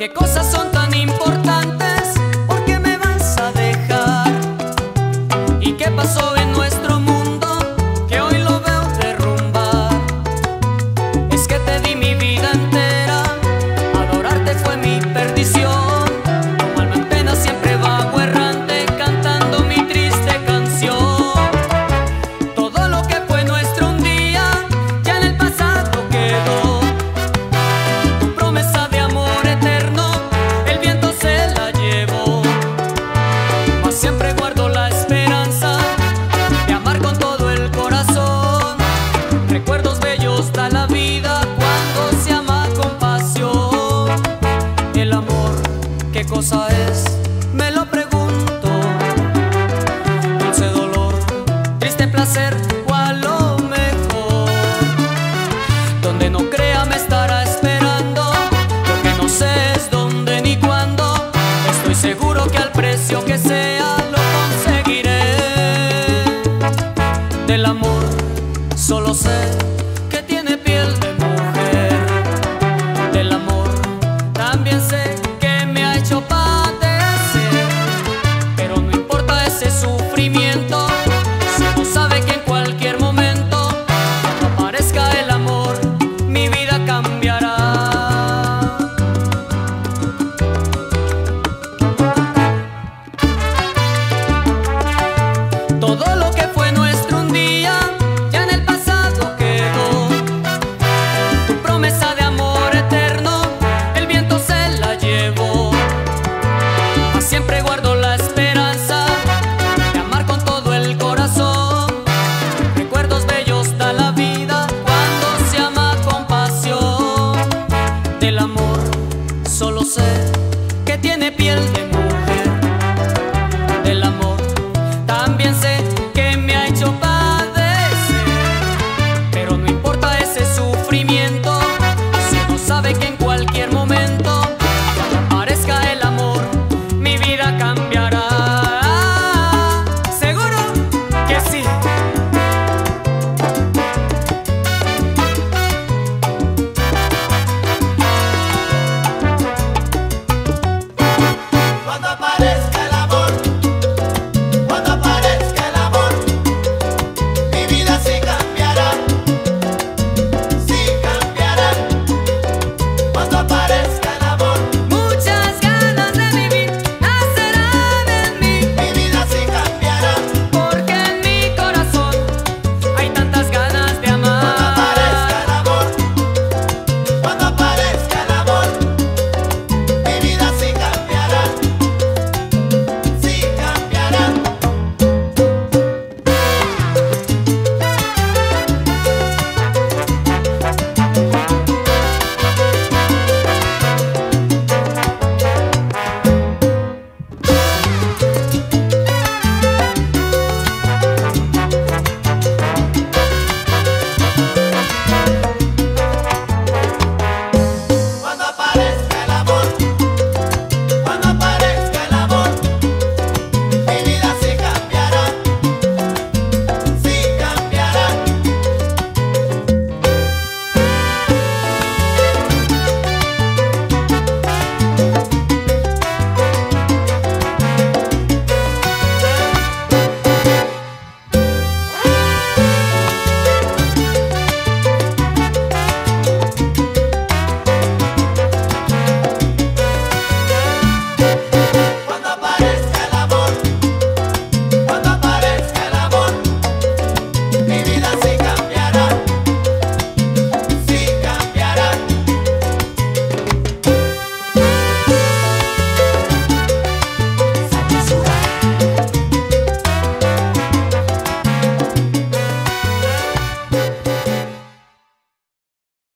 ¿Qué cosas son tan importantes? ¿Por qué me vas a dejar? ¿Y qué pasó en nuestro mundo que hoy lo veo derrumbar? Es que te di mi vida entera, adorarte fue mi perdición. Como alma en pena siempre vago errante, cantando mi triste canción. Todo lo que fue nuestro un día ya en el pasado quedó. Tu promesa de amor eterno el viento se la llevó. Mas siempre guardo la esperanza de amar con todo el corazón. Recuerdos bellos da la vida cuando se ama con pasión. El amor, ¿qué cosa es? Me lo pregunto. Dulce dolor, triste placer, o a lo mejor donde no crea me estará esperando. Lo que no sé es dónde ni cuándo. Estoy seguro que al precio que sea lo conseguiré. Del amor solo sé